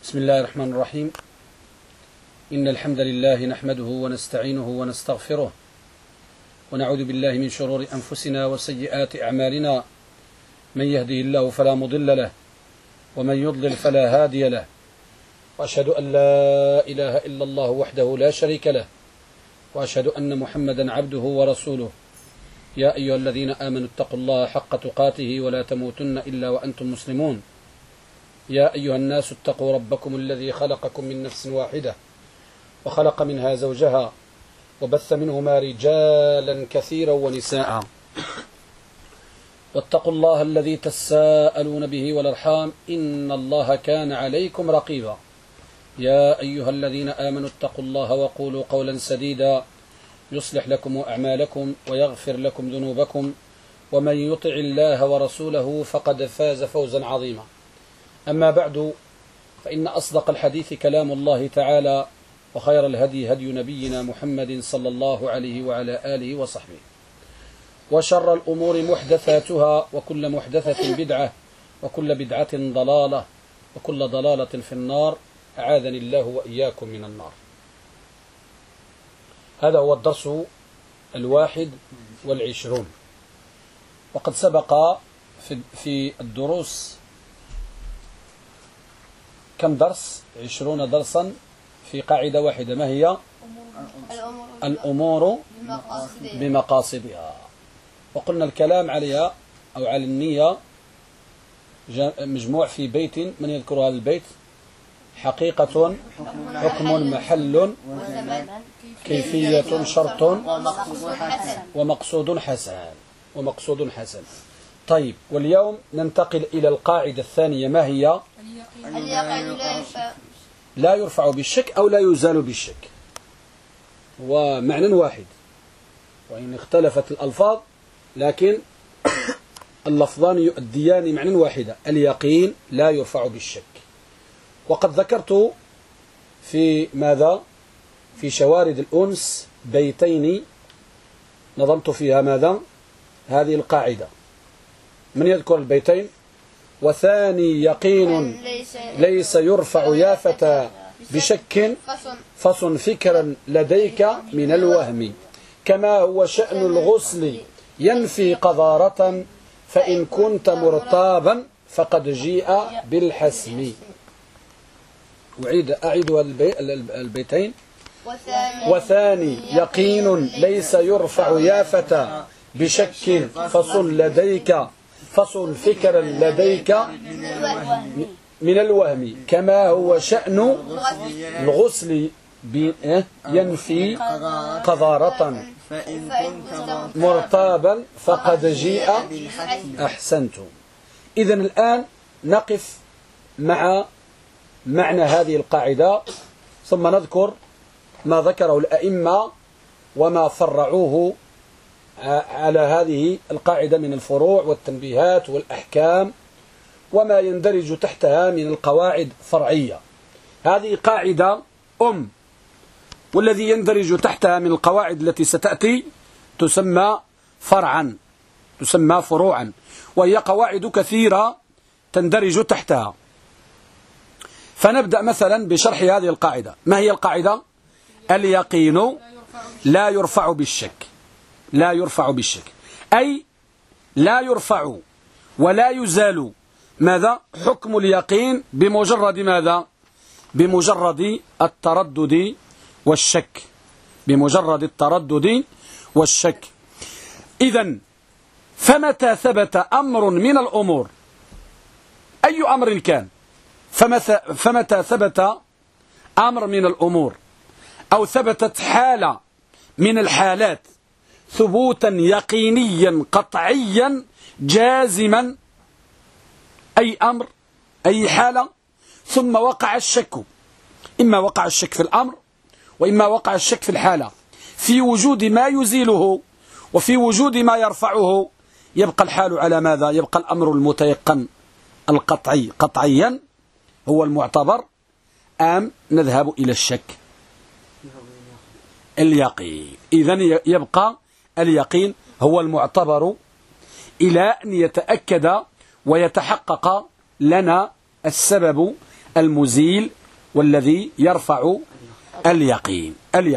بسم الله الرحمن الرحيم. إن الحمد لله نحمده ونستعينه ونستغفره ونعوذ بالله من شرور أنفسنا وسيئات أعمالنا، من يهده الله فلا مضل له ومن يضلل فلا هادي له، وأشهد أن لا إله إلا الله وحده لا شريك له، وأشهد أن محمدا عبده ورسوله. يا أيها الذين آمنوا اتقوا الله حق تقاته ولا تموتن إلا وأنتم مسلمون. يا أيها الناس اتقوا ربكم الذي خلقكم من نفس واحدة وخلق منها زوجها وبث منهما رجالا كثيرا ونساء، واتقوا الله الذي تساءلون به والأرحام إن الله كان عليكم رقيبا. يا أيها الذين آمنوا اتقوا الله وقولوا قولا سديدا يصلح لكم أعمالكم ويغفر لكم ذنوبكم، ومن يطع الله ورسوله فقد فاز فوزا عظيما. أما بعد، فإن أصدق الحديث كلام الله تعالى، وخير الهدي هدي نبينا محمد صلى الله عليه وعلى آله وصحبه، وشر الأمور محدثاتها، وكل محدثة بدعة، وكل بدعة ضلالة، وكل ضلالة في النار، أعاذني الله وإياكم من النار. هذا هو الدرس 21، وقد سبق في الدروس كم درس؟ 20 درسا في قاعدة واحدة، ما هي؟ الأمور بمقاصدها. وقلنا الكلام عليها أو على النية مجموع في بيت، من يذكر هذا البيت؟ حقيقة، حكم، محل، كيفية، شرط، ومقصود حسن. طيب، واليوم ننتقل إلى القاعدة الثانية، ما هي؟ لا يرفع بالشك أو لا يزال بالشك، ومعنى واحد، وإن اختلفت الألفاظ لكن اللفظان يؤديان معنى واحدة. اليقين لا يرفع بالشك. وقد ذكرت في ماذا؟ في شوارد الأنس بيتين نظمت فيها ماذا؟ هذه القاعدة. من يذكر البيتين؟ وثاني يقين ليس يرفع يا فتى بشك، فصن فكرا لديك من الوهم، كما هو شأن الغسل ينفي قذارة، فإن كنت مرتابا فقد جيء بالحسم. أعيد البيتين. وثاني يقين ليس يرفع يا فتى بشك، فصل فكرا لديك من الوهم، كما هو شأن الغسل ينفي قذارة، مرتابا فقد جيء. أحسنتم. إذن الآن نقف مع معنى هذه القاعدة، ثم نذكر ما ذكره الأئمة وما فرعوه على هذه القاعدة من الفروع والتنبيهات والأحكام، وما يندرج تحتها من القواعد فرعية. هذه قاعدة والذي يندرج تحتها من القواعد التي ستأتي تسمى فرعا، تسمى فروعا، وهي قواعد كثيرة تندرج تحتها. فنبدأ مثلا بشرح هذه القاعدة. ما هي القاعدة؟ اليقين لا يرفع بالشك. لا يرفع بالشك، أي لا يرفع ولا يزال ماذا؟ حكم اليقين بمجرد ماذا؟ بمجرد التردد والشك. بمجرد التردد والشك. إذن فمتى ثبت أمر من الأمور، أي أمر كان، فمتى ثبت أمر من الأمور أو ثبتت حالة من الحالات ثبوتا يقينيا قطعيا جازما، أي أمر أي حالة، ثم وقع الشك، إما وقع الشك في الأمر وإما وقع الشك في الحالة، في وجود ما يزيله وفي وجود ما يرفعه، يبقى الحال على ماذا؟ يبقى الأمر المتيقن القطعي قطعيا هو المعتبر، أم نذهب إلى الشك؟ اليقين. إذن يبقى اليقين هو المعتبر إلى أن يتأكد ويتحقق لنا السبب المزيل والذي يرفع اليقين.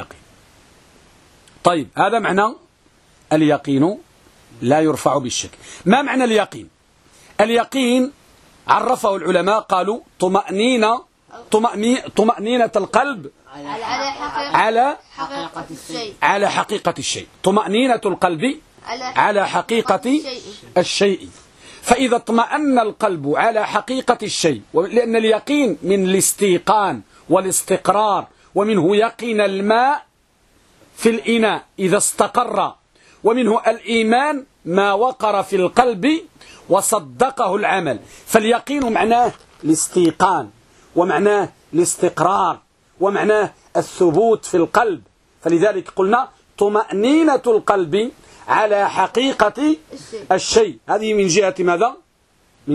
طيب هذا معنى اليقين لا يرفع بالشك. ما معنى اليقين؟ اليقين عرفه العلماء قالوا طمأنينة القلب على حقيقة الشيء. طمأنينة القلب على حقيقة الشيء. فإذا اطمأن القلب على حقيقة الشيء، لأن اليقين من الاستيقان والاستقرار، ومنه يقين الماء في الإناء إذا استقر، ومنه الإيمان ما وقر في القلب وصدقه العمل. فاليقين معناه الاستيقان، ومعناه الاستقرار، ومعناه الثبوت في القلب. فلذلك قلنا طمأنينة القلب على حقيقة الشيء. هذه من جهة ماذا؟ من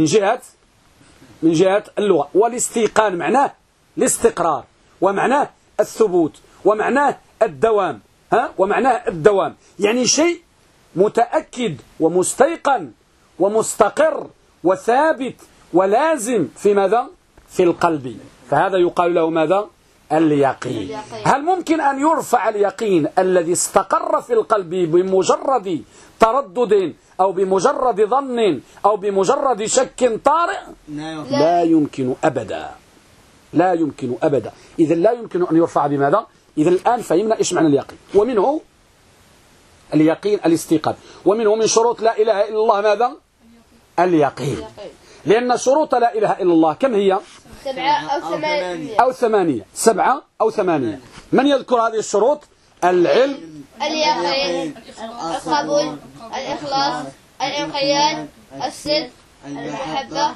جهة اللغة. والاستيقان معناه الاستقرار، ومعناه الثبوت، ومعناه الدوام. ومعناه الدوام يعني شيء متأكد ومستيقن ومستقر وثابت ولازم في ماذا؟ في القلب. فهذا يقال له ماذا؟ اليقين. هل ممكن أن يرفع اليقين الذي استقر في القلب بمجرد تردد أو بمجرد ظن أو بمجرد شك طارئ؟ لا يمكن أبدا. لا يمكن أبدا. إذا لا يمكن أن يرفع بماذا؟ إذا الآن فهمنا إيش معنى اليقين. ومنه اليقين الاستيقاظ. ومنه من شروط لا إله إلا الله ماذا؟ اليقين. لأن شروط لا إله إلا الله كم هي؟ 7 أو 8. 7 أو 8. من يذكر هذه الشروط؟ العلم، اليقين، القبول، الإخلاص، الانقياد، الصدق، المحبة،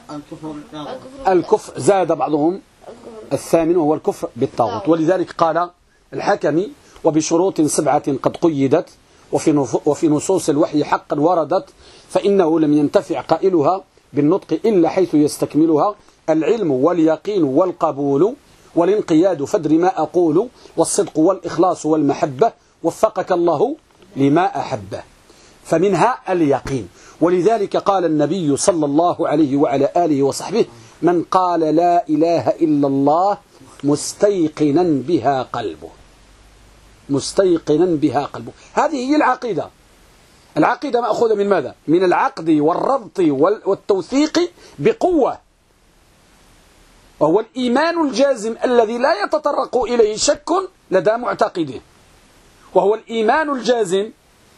الكفر. زاد بعضهم الثامن وهو الكفر بالطاغوت. ولذلك قال الحكمي: وبشروط 7 قد قيدت وفي نصوص الوحي حقا وردت، فإنه لم ينتفع قائلها بالنطق إلا حيث يستكملها: العلم واليقين والقبول والانقياد، فادر ما أقول، والصدق والإخلاص والمحبة، وفقك الله لما أحبه. فمنها اليقين. ولذلك قال النبي صلى الله عليه وعلى آله وصحبه: من قال لا إله إلا الله مستيقنا بها قلبه. مستيقنا بها قلبه. هذه هي العقيدة. العقيدة مأخوذة من ماذا؟ من العقد والربط والتوثيق بقوة، وهو الإيمان الجازم الذي لا يتطرق إليه شك لدى معتقده، وهو الإيمان الجازم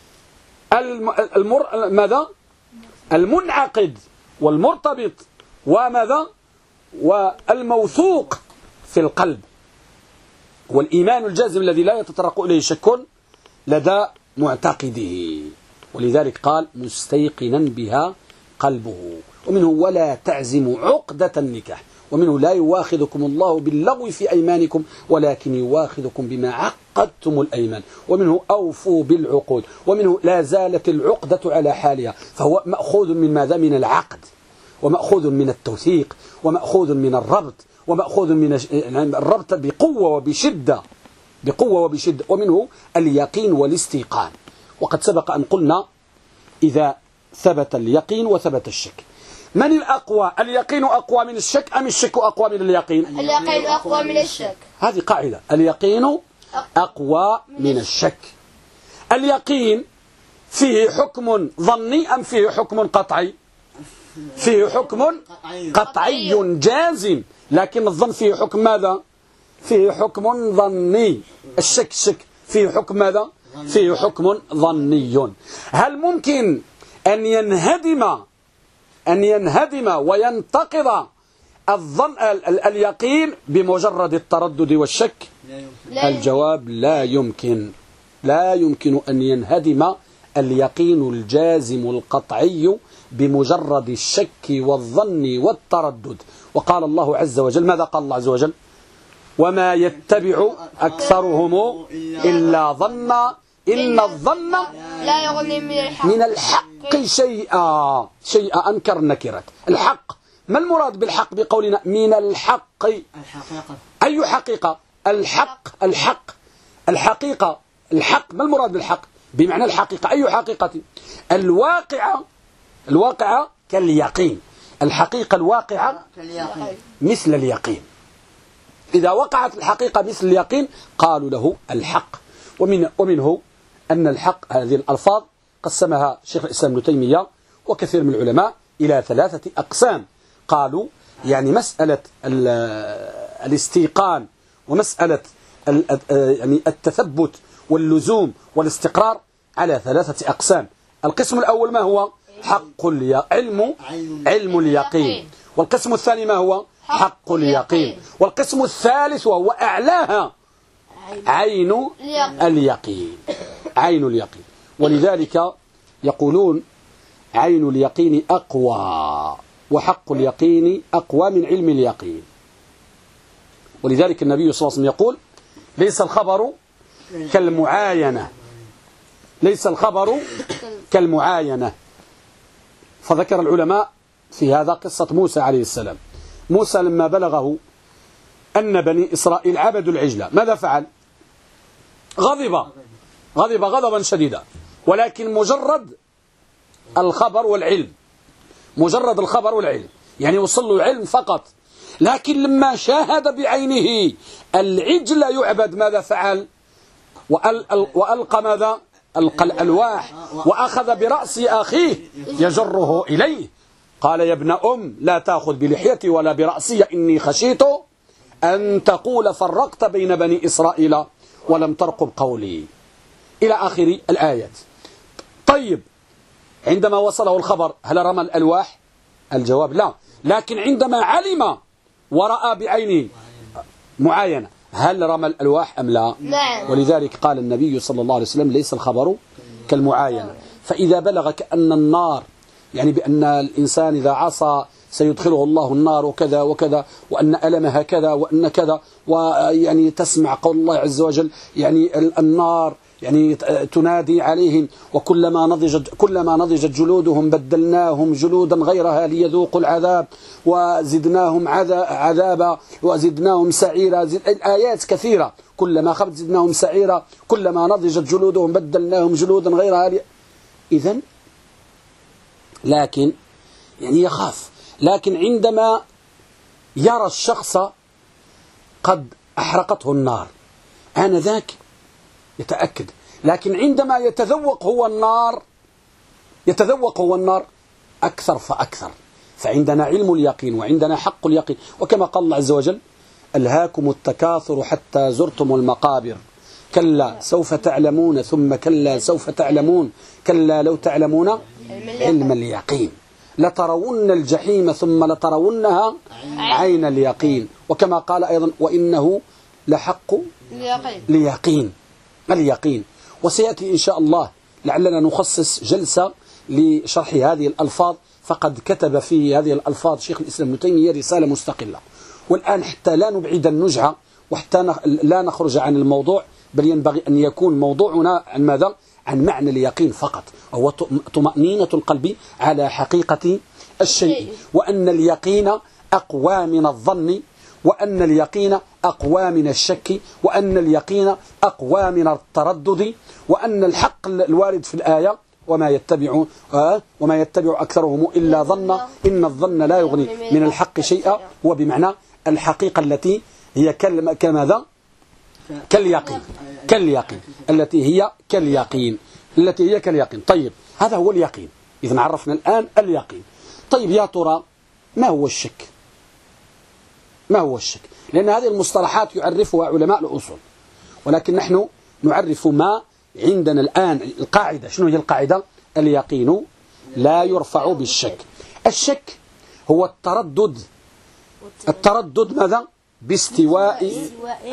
ماذا؟ المنعقد والمرتبط وماذا؟ والموثوق في القلب، والإيمان الجازم الذي لا يتطرق إليه شك لدى معتقده. ولذلك قال: مستيقنا بها قلبه. ومنه: ولا تعزم عقدة النكاح. ومنه: لا يواخذكم الله باللغو في أيمانكم ولكن يواخذكم بما عقدتم الأيمان. ومنه: أوفوا بالعقود. ومنه: لا زالت العقدة على حالها. فهو مأخوذ من ماذا؟ من العقد، ومأخوذ من التوثيق، ومأخوذ من الربط، ومأخوذ من الربط بقوة وبشدة. ومنه اليقين والاستيقان. وقد سبق أن قلنا: إذا ثبت اليقين وثبت الشك، من الأقوى؟ اليقين أقوى من الشك أم الشك أقوى من اليقين؟ اليقين أقوى من الشك. هذه قاعدة: اليقين أقوى من الشك. اليقين فيه حكم ظني أم فيه حكم قطعي؟ فيه حكم قطعي جازم، لكن الظن فيه حكم ماذا؟ فيه حكم ظني. الشك فيه حكم ماذا؟ فيه حكم ظني. هل ممكن أن ينهدم وينتقض الظن اليقين بمجرد التردد والشك؟ الجواب: لا يمكن. لا يمكن أن ينهدم اليقين الجازم القطعي بمجرد الشك والظن والتردد. وقال الله عز وجل: ماذا قال الله عز وجل؟ وما يتبع أكثرهم إلا ظنا إن الظن لا يغني من الحق شيئا. أنكر نكرة. الحق، ما المراد بالحق بقولنا من الحق؟ أي حقيقة؟ الحقيقة. ما المراد بالحق؟ بمعنى الحقيقة. أي حقيقة؟ الواقعة كاليقين. الحقيقة الواقعة مثل اليقين. إذا وقعت الحقيقة مثل اليقين قالوا له الحق. ومنه أن الحق هذه الألفاظ قسمها شيخ الإسلام ابن تيمية وكثير من العلماء إلى 3 أقسام. قالوا يعني مسألة الاستيقان ومسألة يعني التثبت واللزوم والاستقرار على 3 أقسام. القسم الأول ما هو؟ حق علم اليقين. والقسم الثاني ما هو؟ حق اليقين. والقسم الثالث وهو أعلاها عين اليقين. عين اليقين. ولذلك يقولون عين اليقين أقوى وحق اليقين أقوى من علم اليقين. ولذلك النبي صلى الله عليه وسلم يقول ليس الخبر كالمعاينة، ليس الخبر كالمعاينة. فذكر العلماء في هذا قصة موسى عليه السلام. موسى لما بلغه أن بني إسرائيل عبدوا العجلة ماذا فعل؟ غضب غضبا شديدا، ولكن مجرد الخبر والعلم، مجرد الخبر والعلم يعني وصل له العلم فقط. لكن لما شاهد بعينه العجل يعبد ماذا فعل؟ وألقى ماذا؟ ألقى الألواح وأخذ برأس أخيه يجره إليه. قال يا ابن لا تأخذ بلحيتي ولا برأسي إني خشيت أن تقول فرقت بين بني إسرائيل ولم ترقب قولي إلى آخر الآيات. طيب عندما وصله الخبر هل رمى الألواح؟ الجواب لا. لكن عندما علم ورأى بعينه معاينة هل رمى الألواح أم لا؟ ولذلك قال النبي صلى الله عليه وسلم ليس الخبر كالمعاينة. فإذا بلغ كأن النار يعني بأن الإنسان إذا عصى سيدخله الله النار وكذا وكذا، وأن ألمها كذا وأن كذا، ويعني تسمع قول الله عز وجل يعني النار يعني تنادي عليهم وكلما نضجت جلودهم بدلناهم جلودا غيرها ليذوقوا العذاب وزدناهم عذابا وزدناهم سعيرا. الآيات كثيرة. كلما خبت زدناهم سعيرا، كلما نضجت جلودهم بدلناهم جلودا غيرها إذن لكن يعني يخاف. لكن عندما يرى الشخص قد أحرقته النار آنذاك يتأكد. لكن عندما يتذوق هو النار أكثر فأكثر. فعندنا علم اليقين وعندنا حق اليقين. وكما قال الله عز وجل ألهاكم التكاثر حتى زرتم المقابر كلا سوف تعلمون ثم كلا سوف تعلمون كلا لو تعلمون علم اليقين لترون الجحيم ثم لترونها عين اليقين. وكما قال أيضا وإنه لحق اليقين. وسيأتي إن شاء الله لعلنا نخصص جلسة لشرح هذه الألفاظ، فقد كتب في هذه الألفاظ شيخ الإسلام ابن تيمية رسالة مستقلة. والآن حتى لا نبعد النجعة وحتى لا نخرج عن الموضوع، بل ينبغي أن يكون موضوعنا عن ماذا؟ عن معنى اليقين فقط، وهو طمأنينة القلب على حقيقة الشيء، وأن اليقين أقوى من الظن، وأن اليقين أقوى من الشك، وأن اليقين أقوى من التردد، وأن الحق الوارد في الآية وما يتبع أكثرهم إلا ظن إن الظن لا يغني من الحق شيئا، وبمعنى الحقيقة التي هي كماذا؟ كاليقين التي هي كاليقين. طيب هذا هو اليقين. إذن عرفنا الآن اليقين. طيب يا ترى ما هو الشك؟ لأن هذه المصطلحات يعرفها علماء الأصول، ولكن نحن نعرف ما عندنا الآن. القاعدة شنو هي القاعدة؟ اليقين لا يرفع بالشك. الشك هو التردد ماذا؟ باستواء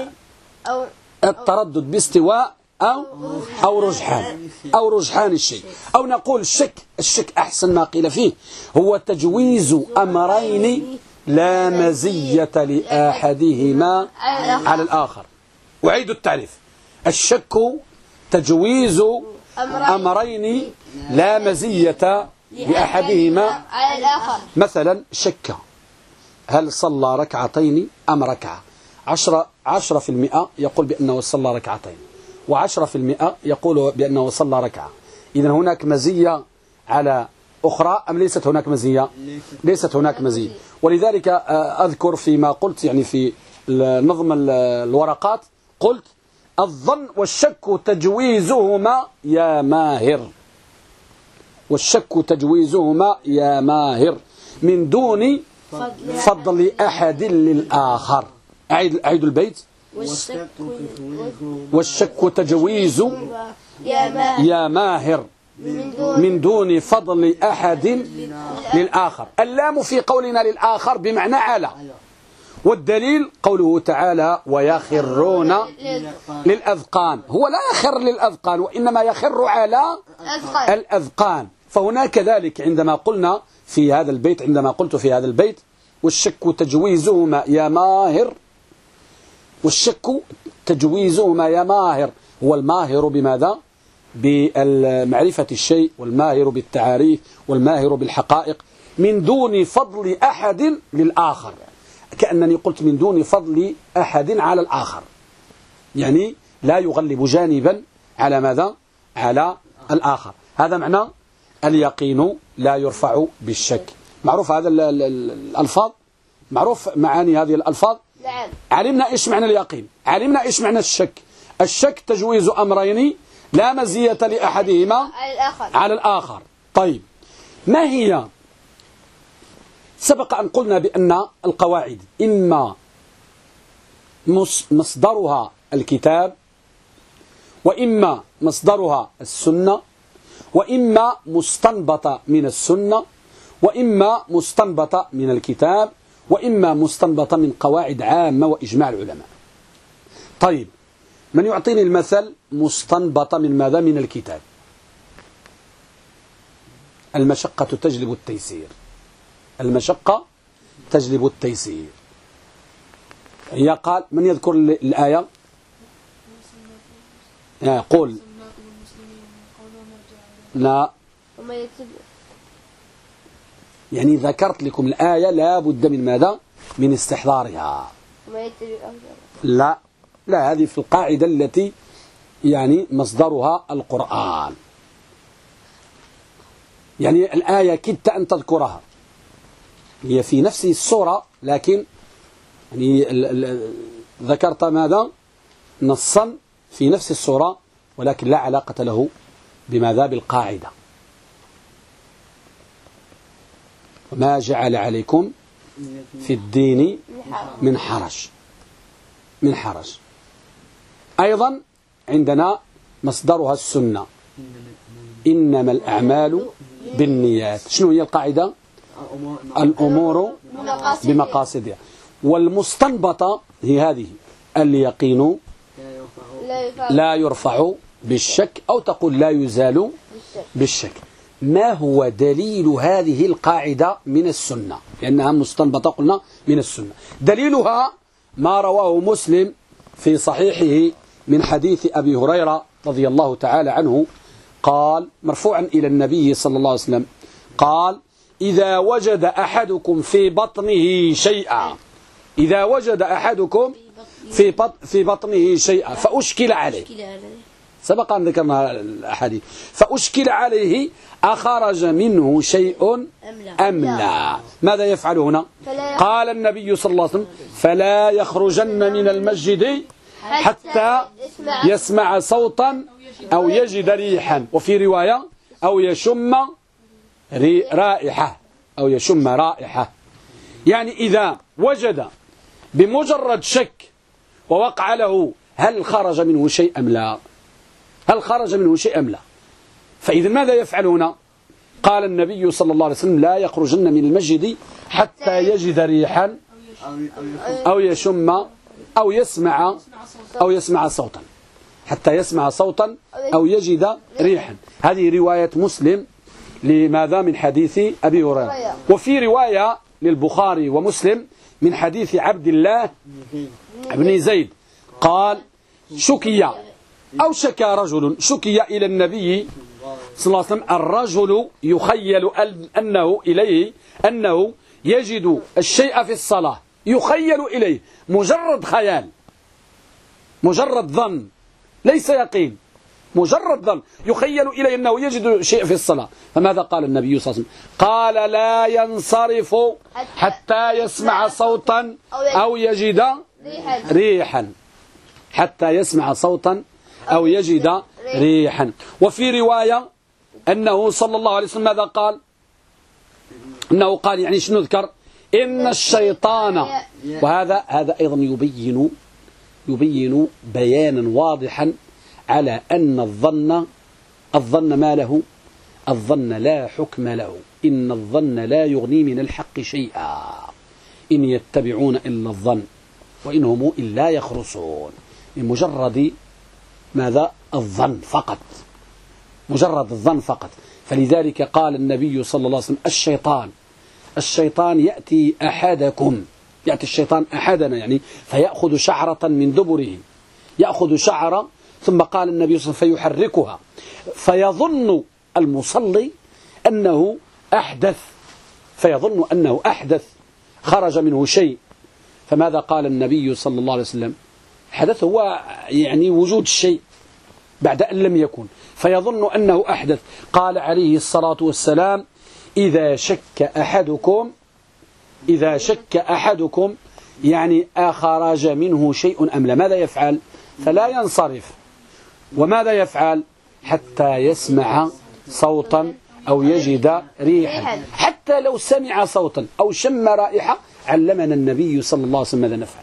أو رجحان الشيء، أو نقول الشك أحسن ما قيل فيه هو تجويز أمرين لا مزية لأحدهما على الآخر. أعيد التعريف: الشك تجويز أمرين لا مزية لأحدهما على الآخر. مثلا شك هل صلى ركعتين أم ركعة، 10% يقول بأنه صلى ركعتين، و10% يقول بأنه صلى ركعة. إذن هناك مزية على أخرى أم ليست هناك مزية؟ ليست هناك مزية. ولذلك أذكر فيما قلت يعني في نظم الورقات قلت الظن والشك تجويزهما يا ماهر، والشك تجويزهما يا ماهر من دون فضل أحد للآخر. أعيد البيت. والشك تجويز يا ماهر من دون فضل أحد للآخر. اللام في قولنا للآخر بمعنى على، والدليل قوله تعالى ويخرون للأذقان. هو لا يخر للأذقان وإنما يخر على الأذقان. فهناك ذلك عندما قلنا في هذا البيت، عندما قلت في هذا البيت والشك تجويزهما يا ماهر، والشك تجويزهما يا ماهر، هو الماهر بماذا؟ بمعرفة الشيء، والماهر بالتعاريف، والماهر بالحقائق، من دون فضل أحد للآخر. كأنني قلت من دون فضل أحد على الآخر، يعني لا يغلب جانبا على ماذا؟ على الآخر. هذا معنى اليقين لا يرفع بالشك. معروف هذا الألفاظ، معروف معاني هذه الألفاظ. علمنا إيش معنى اليقين، علمنا إيش معنى الشك. الشك تجويز أمرين لا مزية لأحدهما على الآخر. طيب ما هي؟ سبق أن قلنا بأن القواعد إما مصدرها الكتاب، وإما مصدرها السنة، وإما مستنبطة من السنة، وإما مستنبطة من الكتاب، وإما مستنبطة من قواعد عامة وإجماع العلماء. طيب من يعطيني المثل مستنبطة من ماذا؟ من الكتاب. المشقة تجلب التيسير، المشقة تجلب التيسير. هي قال من يذكر الآية؟ قول. لا، يعني ذكرت لكم الآية لا بد من ماذا؟ من استحضارها. لا لا، هذه في القاعدة التي يعني مصدرها القرآن. يعني الآية كدت أن تذكرها، هي في نفس السورة، لكن يعني ذكرت ماذا؟ نصا في نفس السورة، ولكن لا علاقة له بماذا؟ بالقاعدة. ما جعل عليكم في الدين من حرج، من حرج. أيضا عندنا مصدرها السنة، إنما الأعمال بالنيات. شنو هي القاعدة؟ الأمور بمقاصدها. والمستنبطة هي هذه: اليقين لا يرفع بالشك، أو تقول لا يزال بالشك. ما هو دليل هذه القاعدة من السنة؟ لأنها مستنبطة قلنا من السنة. دليلها ما رواه مسلم في صحيحه من حديث أبي هريرة رضي الله تعالى عنه، قال مرفوعا إلى النبي صلى الله عليه وسلم قال: إذا وجد أحدكم في بطنه شيئا، إذا وجد أحدكم في بطنه شيئا فأشكل عليه، سبق أن ذكرنا الأحاديث، فأشكل عليه أخرج منه شيء أم لا، ماذا يفعل هنا؟ قال النبي صلى الله عليه وسلم: فلا يخرجن من المسجد حتى يسمع صوتا أو يجد ريحا، وفي رواية أو يشم رائحة، أو يشم رائحة. يعني إذا وجد بمجرد شك ووقع له هل خرج منه شيء أم لا، هل خرج منه شيء أم لا، فإذا ماذا يفعل هنا؟ قال النبي صلى الله عليه وسلم: لا يخرجن من المسجد حتى يجد ريحا أو يشم أو يسمع صوتا، حتى يسمع صوتا أو يجد ريحا. هذه رواية مسلم لماذا؟ من حديث أبي هريرة. وفي رواية للبخاري ومسلم من حديث عبد الله بن زيد قال: شكي رجل شكي إلى النبي صلى الله عليه وسلم الرجل يخيل أنه يجد الشيء في الصلاة، يخيل إليه، مجرد خيال، مجرد ظن، ليس يقين، مجرد ظن، يخيل إليه أنه يجد شيء في الصلاة. فماذا قال النبي صلى الله عليه وسلم؟ قال: لا ينصرف حتى يسمع صوتا أو يجد ريحا حتى يسمع صوتا أو يجد ريحا. وفي رواية أنه صلى الله عليه وسلم ماذا قال؟ أنه قال يعني شنو ذكر؟ إن الشيطان، وهذا أيضا يبين بيانا واضحا على أن الظن ما له؟ الظن لا حكم له. إن الظن لا يغني من الحق شيئا، إن يتبعون إلا الظن وإن هم إلا يخرصون. بمجرد ماذا؟ الظن فقط، مجرد الظن فقط. فلذلك قال النبي صلى الله عليه وسلم الشيطان يأتي أحدكم، يأتي الشيطان أحدنا يعني فيأخذ شعرة من دبره، يأخذ شعرة، ثم قال النبي صلى الله عليه وسلم فيحركها فيظن المصلي أنه أحدث، خرج منه شيء. فماذا قال النبي صلى الله عليه وسلم؟ الحدث هو يعني وجود الشيء بعد أن لم يكن، فيظن أنه أحدث. قال عليه الصلاة والسلام إذا شك أحدكم يعني أخرج منه شيء أم لا، ماذا يفعل؟ فلا ينصرف. وماذا يفعل؟ حتى يسمع صوتا أو يجد ريحا. حتى لو سمع صوتا أو شم رائحة علمنا النبي صلى الله عليه وسلم ماذا نفعل.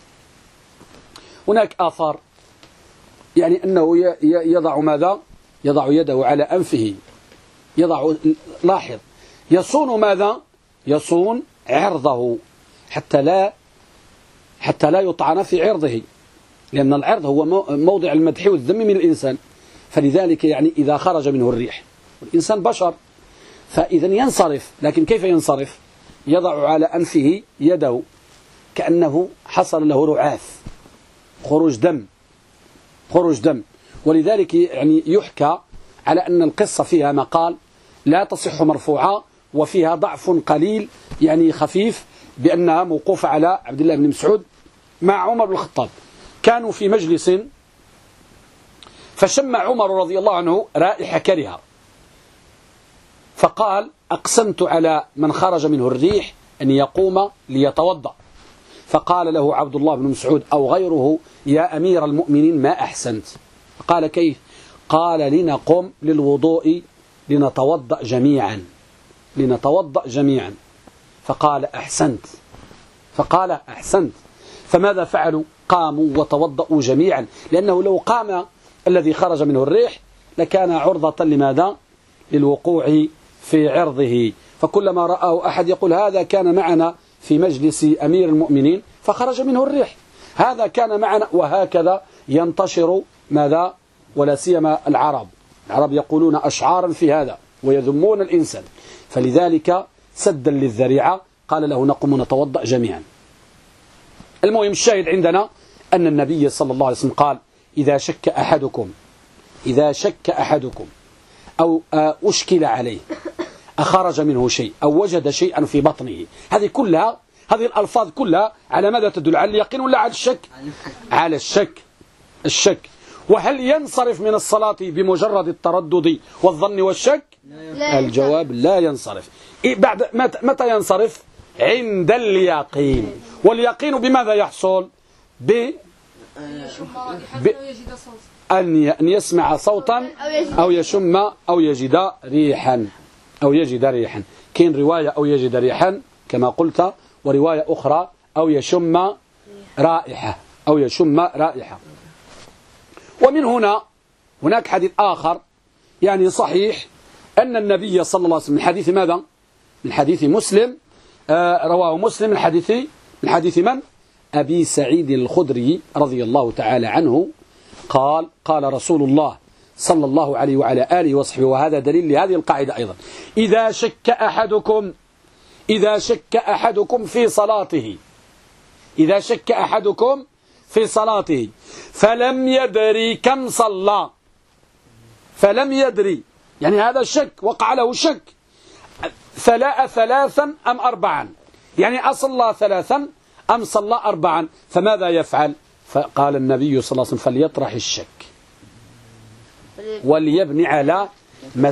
هناك آثار يعني أنه يضع ماذا؟ يضع يده على أنفه، لاحظ، يصون ماذا؟ يصون عرضه حتى لا يطعن في عرضه، لأن العرض هو موضع المدح والذم من الإنسان. فلذلك يعني إذا خرج منه الريح، والإنسان بشر، فإذا ينصرف. لكن كيف ينصرف؟ يضع على أنفه يده كأنه حصل له رعاف، خروج دم. ولذلك يعني يحكى على أن القصة فيها مقال لا تصح مرفوعة، وفيها ضعف قليل يعني خفيف، بأنها موقوفة على عبد الله بن مسعود مع عمر بن الخطاب. كانوا في مجلس فشم عمر رضي الله عنه رائحة كريهة، فقال أقسمت على من خرج منه الريح أن يقوم ليتوضأ. فقال له عبد الله بن مسعود أو غيره يا أمير المؤمنين ما أحسنت. قال كيف؟ قال لنقم للوضوء لنتوضأ جميعا. فقال أحسنت. فماذا فعلوا؟ قاموا وتوضأوا جميعا، لأنه لو قام الذي خرج منه الريح لكان عرضة لماذا؟ للوقوع في عرضه. فكلما رآه أحد يقول هذا كان معنا في مجلس أمير المؤمنين فخرج منه الريح، هذا كان معنا، وهكذا ينتشر ماذا؟ ولا سيما العرب يقولون أشعارا في هذا ويذمون الإنسان. فلذلك سدا للذريعة قال له نقوم نتوضأ جميعا. المهم الشاهد عندنا أن النبي صلى الله عليه وسلم قال إذا شك أحدكم أو أشكل عليه، أخرج منه شيء أو وجد شيئا في بطنه، هذه الألفاظ كلها على ماذا تدل؟ على اليقين ولا على الشك؟ على الشك. وهل ينصرف من الصلاة بمجرد التردد والظن والشك؟ لا. الجواب لا ينصرف. بعد متى ينصرف؟ عند اليقين. واليقين بماذا يحصل؟ أن يسمع صوتا أو يشم أو يجد ريحا. كاين رواية أو يجد ريحا كما قلت، ورواية أخرى أو يشم رائحة. ومن هناك حديث آخر يعني صحيح أن النبي صلى الله عليه وسلم من حديث ماذا؟ من حديث مسلم، رواه مسلم من حديث من؟ أبي سعيد الخدري رضي الله تعالى عنه قال رسول الله صلى الله عليه وعلى آله وصحبه، وهذا دليل لهذه القاعدة أيضا، إذا شك أحدكم في صلاته فلم يدري كم صلى، يعني هذا شك، وقع له شك، ثلاثا أم أربعا، يعني أصلى ثلاثا أم صلى أربعا، فماذا يفعل؟ فقال النبي صلى الله عليه وسلم فليطرح الشك وليبني على ما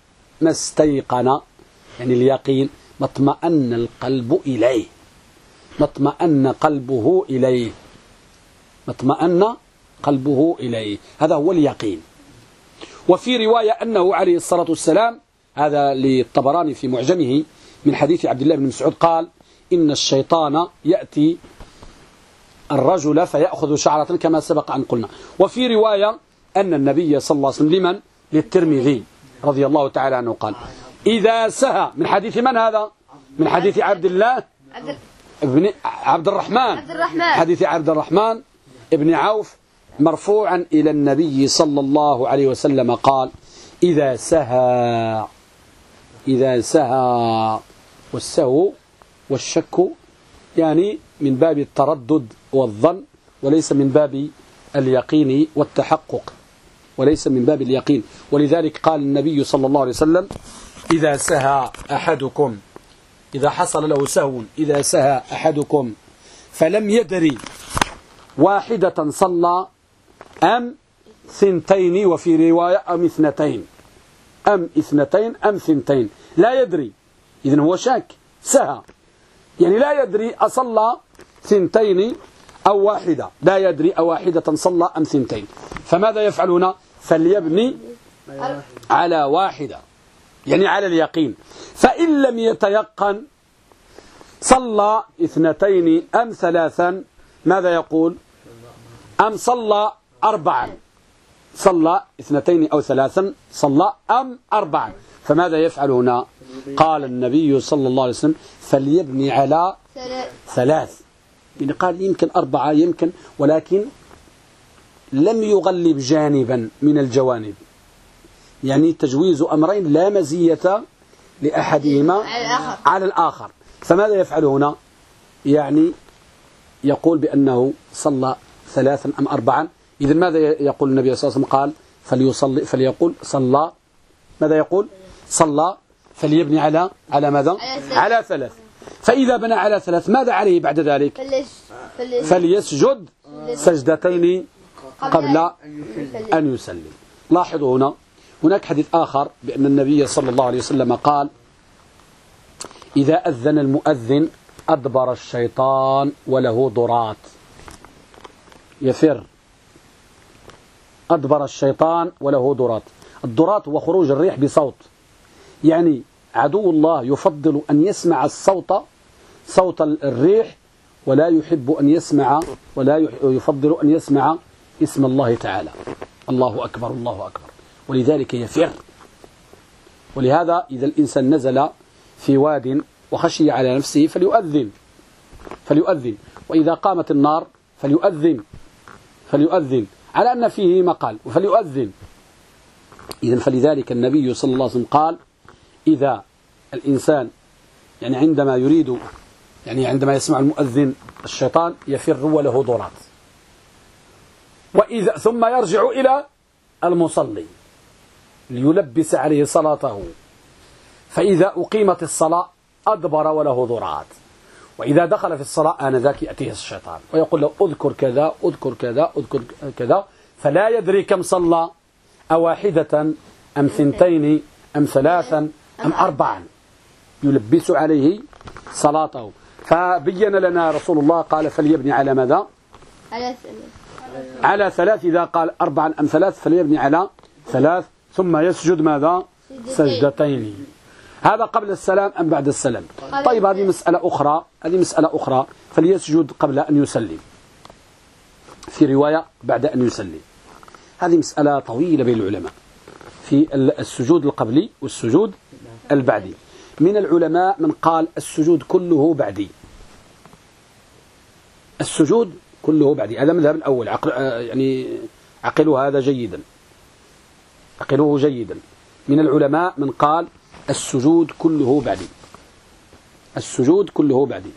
استيقن، يعني اليقين، ما اطمأن القلب إليه. ما اطمأن قلبه إليه، ما اطمأن قلبه إليه، هذا هو اليقين. وفي رواية أنه عليه الصلاة والسلام، هذا للطبراني في معجمه من حديث عبد الله بن مسعود، قال إن الشيطان يأتي الرجل فيأخذ شعرة كما سبق أن قلنا. وفي رواية أن النبي صلى الله عليه وسلم لمن؟ للترمذي رضي الله تعالى عنه قال إذا سهى، من حديث من هذا؟ من حديث عبد الله بن عبد الرحمن، حديث عبد الرحمن ابن عوف مرفوعا إلى النبي صلى الله عليه وسلم قال إذا سهى، إذا سهى، والسهو والشك يعني من باب التردد والظن، وليس من باب اليقين والتحقق، وليس من باب اليقين. ولذلك قال النبي صلى الله عليه وسلم إذا سهى أحدكم، إذا حصل له سهو، إذا سهى أحدكم فلم يدري واحدة صلى أم ثنتين، وفي رواية أم اثنتين، أم اثنتين أم ثنتين، لا يدري، إذن هو شاك، سهى يعني لا يدري أصلى ثنتين أو واحدة، لا يدري أواحدة صلى أم ثنتين، فماذا يفعلون؟ فليبني على واحدة، يعني على اليقين. فإن لم يتيقن صلى اثنتين أم ثلاثا، ماذا يقول؟ أم صلى أربعا، صلى اثنتين أو ثلاثا، صلى أم أربعا، فماذا يفعل هنا؟ قال النبي صلى الله عليه وسلم فليبني على ثلاث، يعني قال يمكن أربعة يمكن، ولكن لم يغلب جانبا من الجوانب، يعني تجويز أمرين لا مزية لأحدهما على الآخر. فماذا يفعل هنا؟ يعني يقول بأنه صلى ثلاثا أم أربعا. إذن ماذا يقول النبي صلى الله عليه وسلم؟ قال فليصلي، فليقول صلى، ماذا يقول؟ صلى، فليبني على ماذا؟ على ثلاث. فإذا بنى على ثلاث ماذا عليه بعد ذلك؟ فليسجد سجدتين قبل أن يسلم. لاحظوا هنا هناك حديث آخر بأن النبي صلى الله عليه وسلم قال إذا أذن المؤذن أدبر الشيطان وله ضرات، يفر، أدبر الشيطان وله ضرات. الضرات هو خروج الريح بصوت، يعني عدو الله يفضل أن يسمع الصوت، صوت الريح، ولا يحب أن يسمع، ولا يفضل أن يسمع اسم الله تعالى، الله أكبر الله أكبر، ولذلك يفر. ولهذا إذا الإنسان نزل في واد وخشي على نفسه فليؤذن، وإذا قامت النار فليؤذن على أن فيه مقال، فليؤذن. إذن فلذلك النبي صلى الله عليه وسلم قال إذا الإنسان يعني عندما يريد، يعني عندما يسمع المؤذن الشيطان يفر وله ضرات، وإذا ثم يرجع إلى المصلي ليلبس عليه صلاته، فإذا أقيمت الصلاة أدبر وله ضرات، وإذا دخل في الصلاة آنذاك يأتيه الشيطان ويقول له أذكر كذا أذكر كذا أذكر كذا، فلا يدري كم صلى، أواحدة أم ثنتين أم ثلاثا أم أربعا، يلبس عليه صلاته. فبين لنا رسول الله قال فليبني على ماذا؟ على ثلاث. إذا قال أربعا أم ثلاث فليبني على ثلاث، ثم يسجد ماذا؟ سجدتين. هذا قبل السلام أم بعد السلام؟ طيب هذه مسألة أخرى، فليسجد قبل أن يسلم، في رواية بعد أن يسلم. هذه مسألة طويلة بين العلماء في السجود القبلي والسجود البعدي. من العلماء من قال السجود كله بعدي، السجود كله بعدي، هذا مذهب الأول، يعني عقلوا هذا جيدا، عقلوه جيدا. من العلماء من قال السجود كله بعدي، السجود كله بعدي.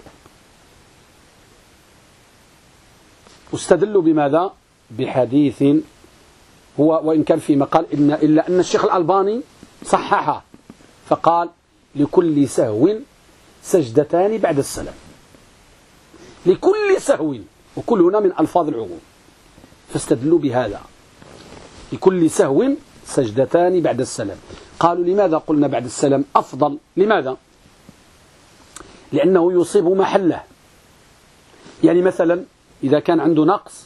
استدلوا بماذا؟ بحديث هو وإن كان في مقال إلا أن الشيخ الألباني صححه فقال لكل سهو سجدتان بعد السلام، لكل سهو، وكل هنا من ألفاظ العموم، فاستدلوا بهذا لكل سهو سجدتان بعد السلام. قالوا لماذا قلنا بعد السلام أفضل؟ لماذا؟ لأنه يصيب محله، يعني مثلا إذا كان عنده نقص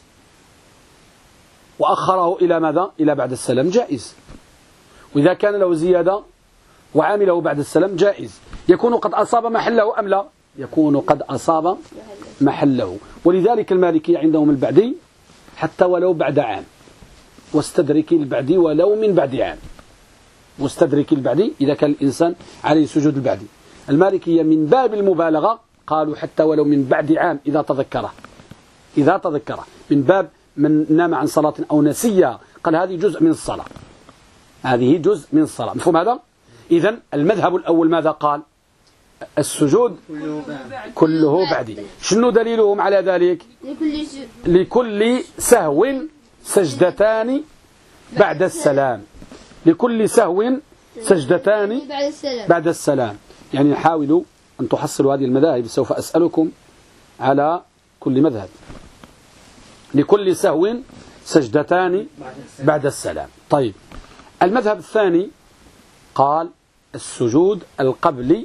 وأخره إلى ماذا؟ إلى بعد السلام جائز. وإذا كان له زيادة وعامله بعد السلام جائز. يكون قد أصاب محله أم لا؟ يكون قد أصاب محله. ولذلك المالكية عندهم البعدي حتى ولو بعد عام، واستدرك البعدي ولو من بعد عام. واستدرك البعدي إذا كان الإنسان عليه سجود البعدي. المالكية من باب المبالغة قالوا حتى ولو من بعد عام إذا تذكره، إذا تذكره، من باب من نام عن صلاة أو نسيها قال هذه جزء من الصلاة، هذه جزء من الصلاة. مفهوم هذا؟ إذن المذهب الأول ماذا قال؟ السجود كله بعدي. شنو دليلهم على ذلك؟ لكل سهو سجدتان بعد السلام. لكل سهو سجدتان بعد السلام. يعني حاولوا أن تحصلوا هذه المذاهب، سوف أسألكم على كل مذهب. لكل سهو سجدتان بعد السلام. طيب، المذهب الثاني قال السجود القبلي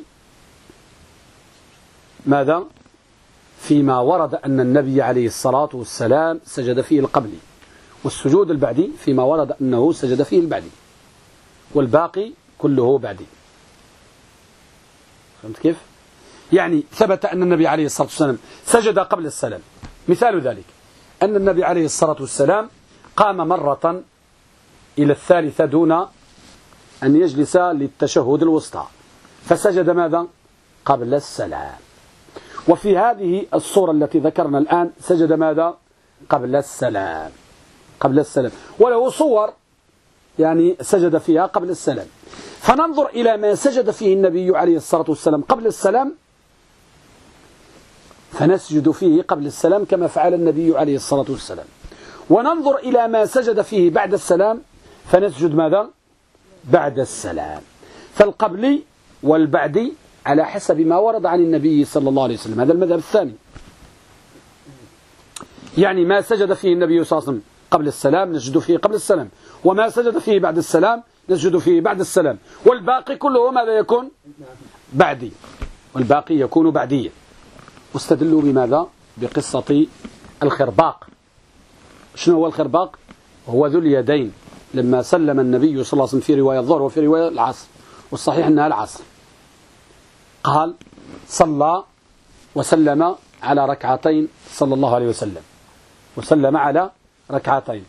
ماذا؟ فيما ورد أن النبي عليه الصلاة والسلام سجد فيه القبلي، والسجود البعدي فيما ورد أنه سجد فيه البعدي، والباقي كله بعدي. فهمت كيف؟ يعني ثبت أن النبي عليه الصلاة والسلام سجد قبل السلام. مثال ذلك أن النبي عليه الصلاة والسلام قام مرة إلى الثالثة دون أن يجلس للتشهد الوسطى، فسجد ماذا؟ قبل السلام. وفي هذه الصورة التي ذكرنا الآن سجد ماذا؟ قبل السلام. قبل السلام. وله صور يعني سجد فيها قبل السلام. فننظر إلى ما سجد فيه النبي عليه الصلاة والسلام قبل السلام فنسجد فيه قبل السلام كما فعل النبي عليه الصلاة والسلام. وننظر إلى ما سجد فيه بعد السلام فنسجد ماذا؟ بعد السلام. فالقبلي والبعدي على حسب ما ورد عن النبي صلى الله عليه وسلم. هذا المذهب الثاني. يعني ما سجد فيه النبي صلى الله عليه وسلم قبل السلام نسجد فيه قبل السلام، وما سجد فيه بعد السلام نسجد فيه بعد السلام، والباقي كله ماذا يكون؟ بعدي، والباقي يكون بعديا. واستدلوا بماذا؟ بقصة الخرباق. شنو هو الخرباق؟ هو ذو اليدين لما سلم النبي صلى الله عليه وسلم في رواية الظهر وفي رواية العصر، والصحيح أنها العصر، قال صلى وسلم على ركعتين صلى الله عليه وسلم، وسلم على ركعتين،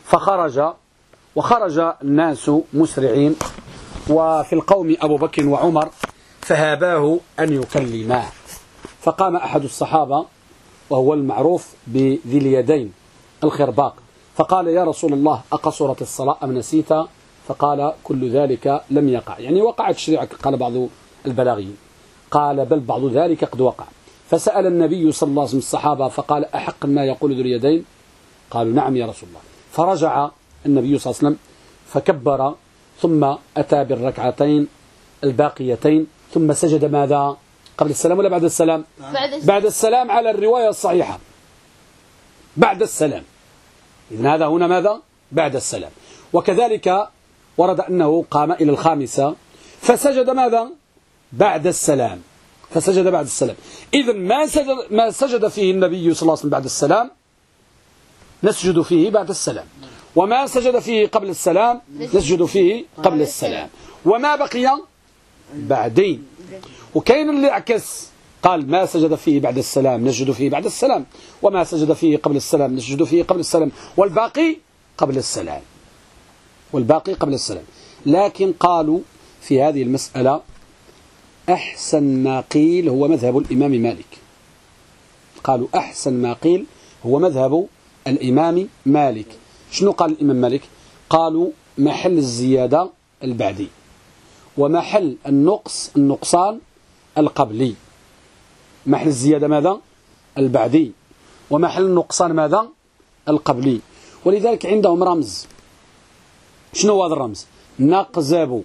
وخرج الناس مسرعين، وفي القوم أبو بكر وعمر فهاباه أن يكلماه. فقام أحد الصحابة وهو المعروف بذي اليدين الخرباق، فقال يا رسول الله أقصرت الصلاة أم نسيت؟ فقال كل ذلك لم يقع، يعني وقعت شريعة، قال بعض البلاغيين، قال بل بعض ذلك قد وقع. فسأل النبي صلى الله عليه وسلم الصحابة فقال أحق ما يقول ذو اليدين؟ قالوا نعم يا رسول الله. فرجع النبي صلى الله عليه وسلم فكبر ثم أتى بالركعتين الباقيتين ثم سجد ماذا؟ قبل السلام ولا بعد السلام؟ بعد السلام على الرواية الصحيحة، بعد السلام. إذن هذا هنا ماذا؟ بعد السلام. وكذلك ورد أنه قام إلى الخامسة فسجد ماذا؟ بعد السلام، فسجد بعد السلام. إذن ما سجد فيه النبي صلى الله عليه وسلم بعد السلام نسجد فيه بعد السلام، وما سجد فيه قبل السلام نسجد فيه قبل السلام، وما بقي بعدين. وكاين اللي عكس قال ما سجد فيه بعد السلام نسجد فيه بعد السلام، وما سجد فيه قبل السلام نسجد فيه قبل السلام، والباقي قبل السلام، والباقي قبل السلام. لكن قالوا في هذه المسألة أحسن ما قيل هو مذهب الإمام مالك. قالوا أحسن ما قيل هو مذهب الإمام مالك. شنو قال الإمام مالك؟ قالوا محل الزيادة البعدي، ومحل النقصان القبلي. محل الزيادة ماذا؟ البعدي، ومحل النقصان ماذا؟ القبلي. ولذلك عندهم رمز. شنو هذا الرمز؟ نقزب.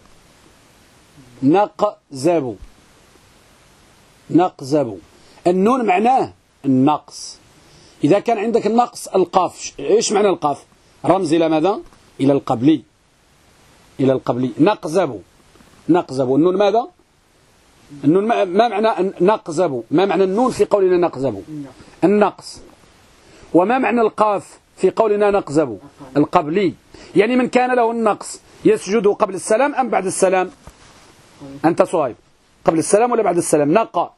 النون معناه النقص. إذا كان عندك النقص القاف، إيش معنى القاف؟ رمز إلى ماذا؟ إلى القبلي، إلى القبلي. نقزب. النون ماذا؟ النون ما معنى نقزب؟ ما معنى النون في قولنا نقزب؟ النقص. وما معنى القاف في قولنا نقزب؟ القبلي، يعني من كان له النقص يسجد قبل السلام أم بعد السلام؟ أنت صايب قبل السلام ولا بعد السلام؟ نقى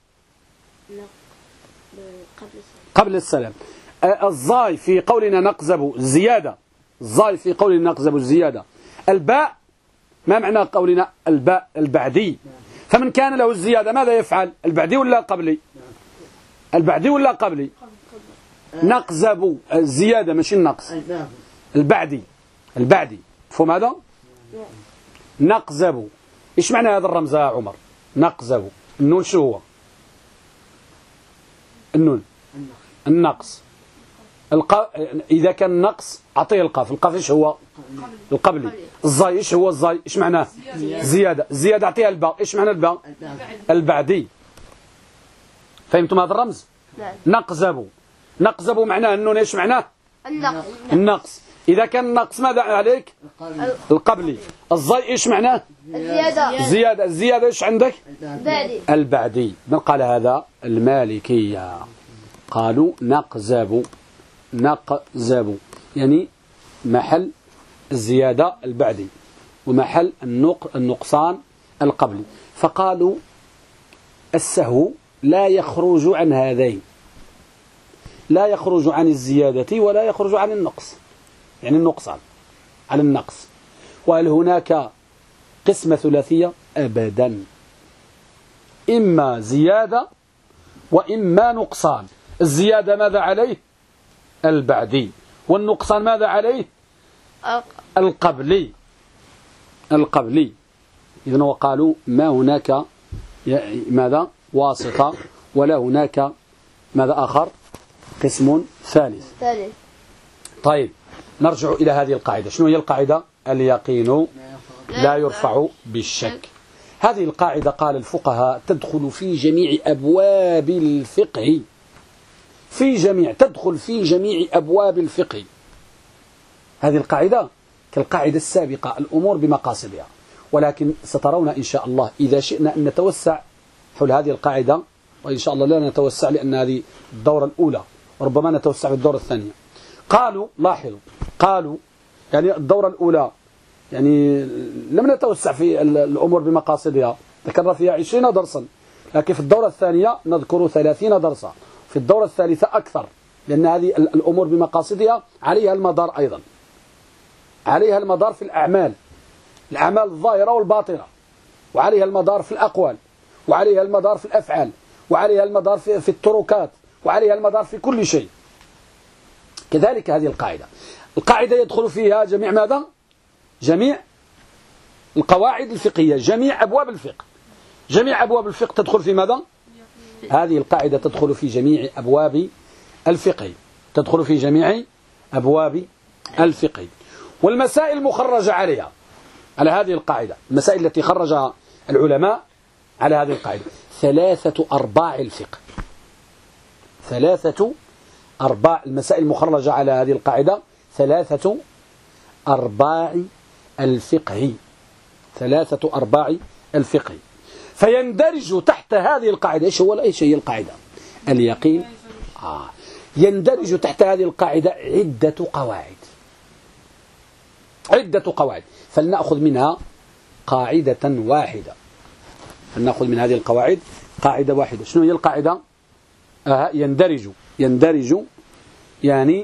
قبل السلام. الظاي في قولنا نقزب الزيادة، الظاي في قولنا نقزب الزيادة. الباء ما معنى قولنا الباء؟ البعدي. فمن كان له الزيادة ماذا يفعل؟ البعدي ولا قبلي؟ البعدي ولا قبلي؟ نقزب الزيادة ماشي النقص. البعدي، البعدي مفهوم هذا؟ نقزب. إيش معنى هذا الرمز يا عمر؟ نقزب النون شو هو؟ النون النقص. إذا كان النقص أعطيه القاف. القاف إيش هو؟ القبلي. الزاي إيش هو الزاي؟ إيش معناه؟ زيادة. الزيادة أعطيها الباء. إيش معنى الباء؟ البعدي. فهمتم هذا الرمز؟ نقزب. نقزب معناه النون إيش معناه؟ النقص. إذا كان النقص ماذا عليك؟ القبلي. الزاي إيش معناه؟ الزيادة. الزيادة إيش عندك؟ البعدي. من قال هذا؟ المالكية قالوا نقزب. نقزب يعني محل الزيادة البعدي ومحل النقصان القبلي. فقالوا السهو لا يخرج عن هذين، لا يخرج عن الزيادة ولا يخرج عن النقص، يعني النقصان على النقص. وهل هناك قسمة ثلاثية؟ أبدا، إما زيادة وإما نقصان. الزيادة ماذا عليه؟ البعدي. والنقصان ماذا عليه؟ القبلي. القبلي. إذن وقالوا ما هناك ماذا؟ واسطة، ولا هناك ماذا آخر؟ قسم ثالث. طيب نرجع إلى هذه القاعدة. شنو هي القاعدة؟ اليقين لا يرفع بالشك. هذه القاعدة قال الفقهاء تدخل في جميع أبواب الفقه، تدخل في جميع أبواب الفقه. هذه القاعدة كالقاعدة السابقة، الأمور بمقاصدها. ولكن سترون إن شاء الله إذا شئنا أن نتوسع حول هذه القاعدة، وإن شاء الله لا نتوسع لأن هذه الدورة الأولى وربما نتوسع في الدورة الثانية. قالوا لاحظوا، قالوا يعني الدورة الأولى يعني لم نتوسع في الأمور بمقاصدها، ذكرنا فيها 20 درسا، لكن في الدورة الثانية نذكر 30 درسا، في الدورة الثالثة أكثر، لأن هذه الأمور بمقاصدها عليها المدار أيضا، عليها المدار في الأعمال الظاهرة والباطنة، وعليها المدار في الأقوال، وعليها المدار في الأفعال، وعليها المدار في التركات، وعليها المدار في كل شيء. كذلك هذه القاعدة يدخل فيها جميع ماذا؟ جميع القواعد الفقهية، جميع أبواب الفقه. جميع أبواب الفقه تدخل في ماذا؟ هذه القاعدة تدخل في جميع أبواب الفقه، تدخل في جميع أبواب الفقه. والمسائل المخرجة عليها، على هذه القاعدة، المسائل التي خرجها العلماء على هذه القاعدة 3/4 الفقه. 3/4 المسائل المخرجة على هذه القاعدة 3/4 الفقه. 3/4 الفقه. فيندرج تحت هذه القاعدة إيش هي القاعدة؟ اليقين. يندرج تحت هذه القاعدة عدة قواعد. فلنأخذ منها قاعدة واحدة. فلنأخذ من هذه القواعد قاعدة واحدة. شنو هي القاعدة؟ يندرج يعني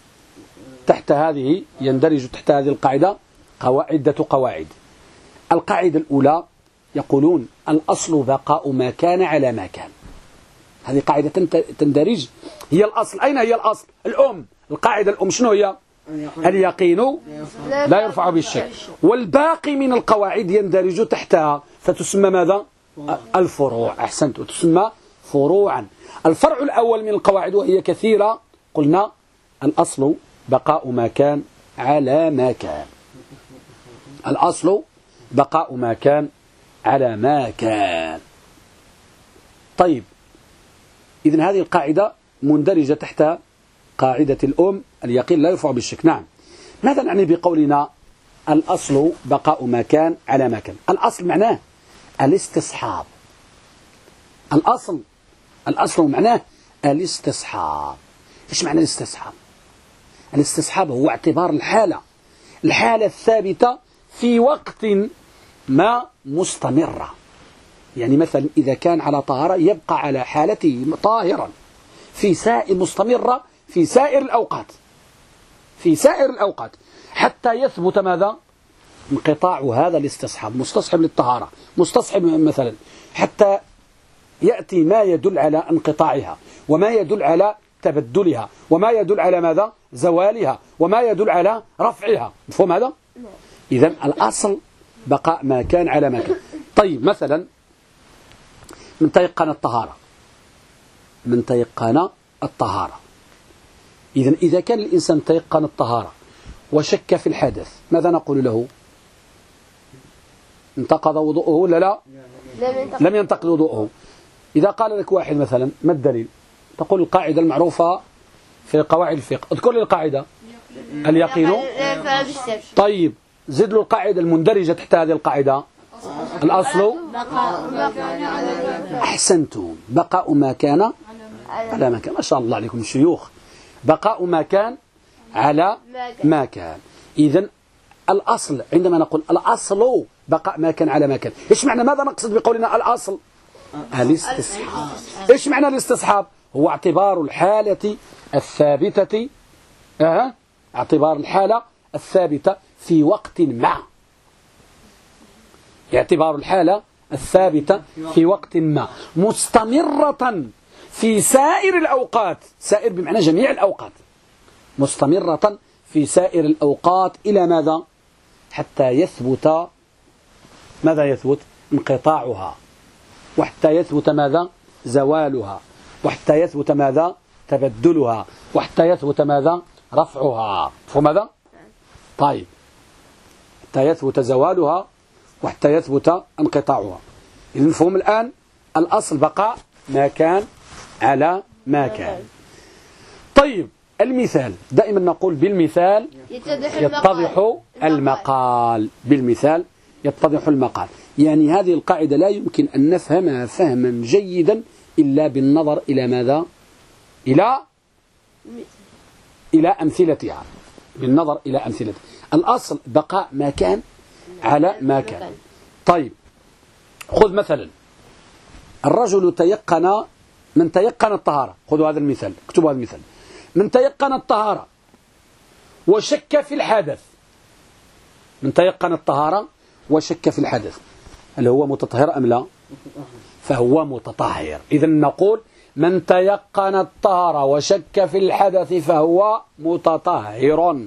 يندرج تحت هذه القاعدة عدة قواعد. القاعدة الأولى يقولون الأصل بقاء ما كان على ما كان. هذه قاعدة تندرج، هي الأصل. أين هي الأصل؟ القاعدة الأم شنو هي؟ اليقين لا يرفع بالشك. والباقي من القواعد يندرج تحتها فتسمى ماذا؟ الفروع. أحسنت، وتسمى فروعا. الفرع الأول من القواعد وهي كثيرة، قلنا الأصل بقاء ما كان على ما كان. الأصل بقاء ما كان على ما كان. طيب، إذن هذه القاعدة مندرجة تحت قاعدة اليقين لا يرفع بالشك. نعم. ماذا نعني بقولنا الأصل بقاء ما كان على ما كان؟ الأصل معناه الاستصحاب. الأصل معناه الاستصحاب. إيش معنى الاستصحاب؟ الاستصحاب هو اعتبار الحالة الثابتة في وقت ما مستمرة. يعني مثلا إذا كان على طهارة يبقى على حالته طاهرا مستمرة في سائر الأوقات حتى يثبت ماذا؟ انقطاع هذا الاستصحاب. مستصحب للطهارة، مستصحب مثلا حتى يأتي ما يدل على انقطاعها، وما يدل على تبدلها، وما يدل على ماذا؟ زوالها، وما يدل على رفعها. مفهوم هذا؟ إذن الأصل بقاء ما كان على ما كان. طيب مثلا من تيقن الطهارة، إذا كان الإنسان تيقن الطهارة وشك في الحدث، ماذا نقول له؟ انتقض وضوءه ولا لا؟ لم ينتقض وضوءه. إذا قال لك واحد مثلا ما الدليل؟ تقول القاعدة المعروفة في قواعد الفقه. اذكر لي القاعدة. اليقين. طيب زد له القاعدة المندرجة تحت هذه القاعدة. الأصل أحسنتم، بقاء ما كان على ما كان. ما شاء الله عليكم الشيوخ. بقاء ما كان على ما كان. إذن الأصل، عندما نقول الأصل بقاء ما كان على ما كان، إيش معنى؟ ماذا نقصد بقولنا الأصل؟ الاستصحاب. إيش معنى الاستصحاب؟ هو اعتبار الحالة الثابتة اعتبار الحالة الثابتة في وقت ما. اعتبار الحالة الثابتة في وقت ما مستمرة في سائر الأوقات. سائر بمعنى جميع الأوقات. مستمرة في سائر الأوقات إلى ماذا؟ حتى يثبت ماذا يثبت؟ انقطاعها، وحتى يثبت ماذا؟ زوالها، وحتى يثبت ماذا؟ تبدلها، وحتى يثبت ماذا؟ رفعها. فماذا؟ طيب حتى يثبت زوالها وحتى يثبت انقطاعها. إذن نفهم الآن الأصل بقاء ما كان على ما كان. طيب المثال، دائما نقول بالمثال يتضح المقال. بالمثال يتضح المقال. يعني هذه القاعدة لا يمكن أن نفهمها فهما جيدا إلا بالنظر إلى ماذا؟ إلى أمثلتها. بالنظر إلى أمثلتها. الأصل بقاء ما كان على ما كان. طيب خذ مثلا الرجل من تيقن الطهارة. خذوا هذا المثال، اكتبوا هذا المثال. من تيقن الطهارة وشك في الحدث. من تيقن الطهارة وشك في الحدث، هل هو متطهر أم لا؟ فهو متطهر. إذن نقول من تيقن الطهارة وشك في الحدث فهو متطهر.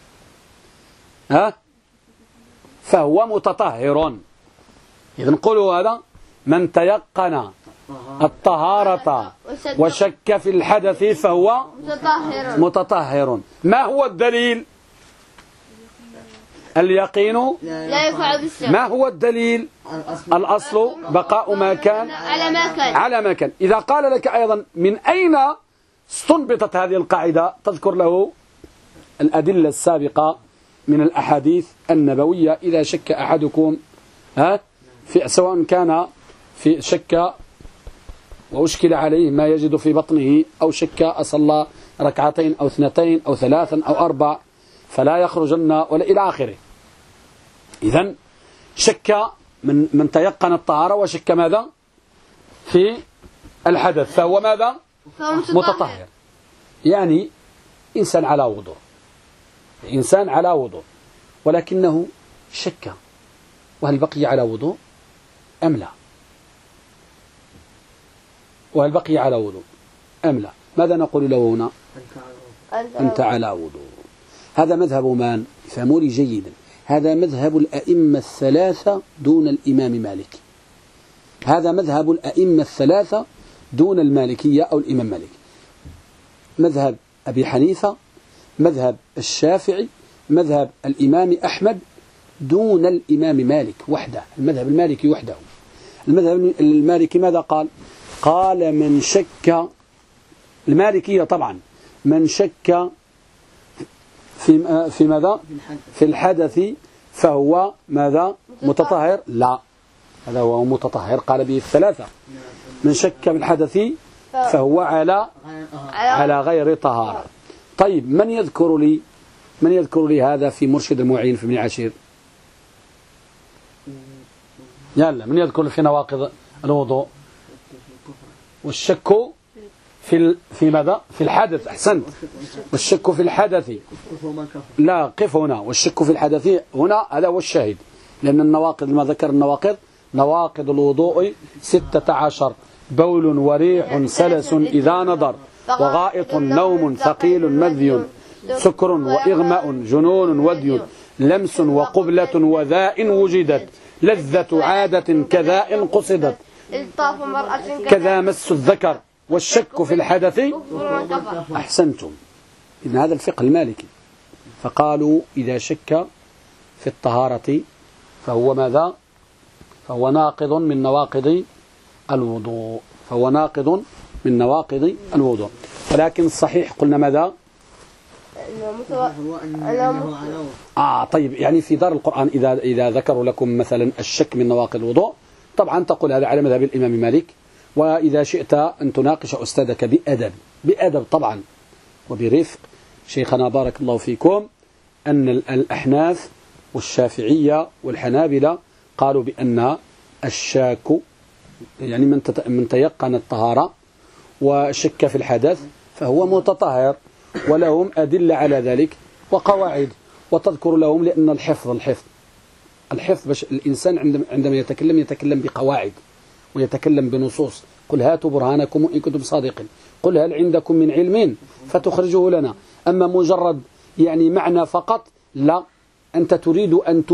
فهو متطهر. إذن نقولوا هذا من تيقن الطهارة وشك في الحدث فهو متطهر. ما هو الدليل؟ اليقين لا ينفع بالشك. ما هو الدليل؟ الأصل بقاء ما كان على ما كان. إذا قال لك أيضا من أين استنبطت هذه القاعدة، تذكر له الأدلة السابقة من الأحاديث النبوية. إذا شك أحدكم سواء كان في شك وأشكل عليه ما يجد في بطنه، أو شك أصلى ركعتين أو 2 أو 3 أو 4 فلا يخرجن ولا إلى آخره. إذن شك من تيقن الطهارة وشك ماذا؟ في الحدث فهو ماذا؟ متطهر. يعني إنسان على وضوء ولكنه شك، وهل بقي على وضوء أم لا؟ وهل بقي على وضوء أم لا؟ ماذا نقول له هنا؟ أنت على وضوء. هذا مذهب من؟ فهموا لي جيدا. هذا مذهب الأئمة الثلاثة دون الإمام مالك. هذا مذهب الأئمة الثلاثة دون المالكية أو الإمام مالك. مذهب أبي حنيفة، مذهب الشافعي، مذهب الإمام أحمد، دون الإمام مالك وحده. المذهب المالكي وحده. المذهب المالكي ماذا قال؟ قال من شك، المالكية طبعا، من شك في ماذا؟ في الحدث فهو ماذا؟ متطهر؟ لا، هذا هو متطهر قال به الثلاثة. من شك في الحدث فهو على غير طهارة. طيب من يذكر لي هذا في مرشد المعين في ابن عاشير؟ يلا من يذكر في نواقض الوضوء؟ والشك في ماذا؟ في الحدث. أحسنت. والشك في الحدث، لا قف هنا. والشك في الحدث هنا هذا هو الشاهد، لأن النواقض ما ذكر النواقض نواقض الوضوء 16: بول وريح سلس إذا نضر، وغائط نوم ثقيل مذي، سكر وإغماء جنون ودي، لمس وقبلة وذاء وجدت، لذة عادة كذاء قصدت، الطاف مرأة كذا مس الذكر، والشك في الحدث. أحسنتم. إن هذا الفقه المالكي. فقالوا إذا شك في الطهارة فهو ماذا؟ فهو ناقض من نواقض الوضوء. فهو ناقض من نواقض الوضوء. ولكن الصحيح قلنا ماذا؟ طيب، يعني في دار القرآن إذا ذكروا لكم مثلا الشك من نواقض الوضوء طبعا تقول هذا على مذهب الإمام مالك. وإذا شئت أن تناقش أستاذك بأدب طبعا وبرفق، شيخنا بارك الله فيكم، أن الأحناف والشافعية والحنابلة قالوا بأن الشاك يعني من تيقن الطهارة وشك في الحدث فهو متطهر، ولهم أدلة على ذلك وقواعد، وتذكر لهم لأن الحفظ باش الإنسان عندما يتكلم بقواعد ويتكلم بنصوص. قل هاتوا برهانكم إن كنتم صادقين، قل هل عندكم من علم فتخرجوه لنا. أما مجرد يعني معنى فقط لا، أنت تريد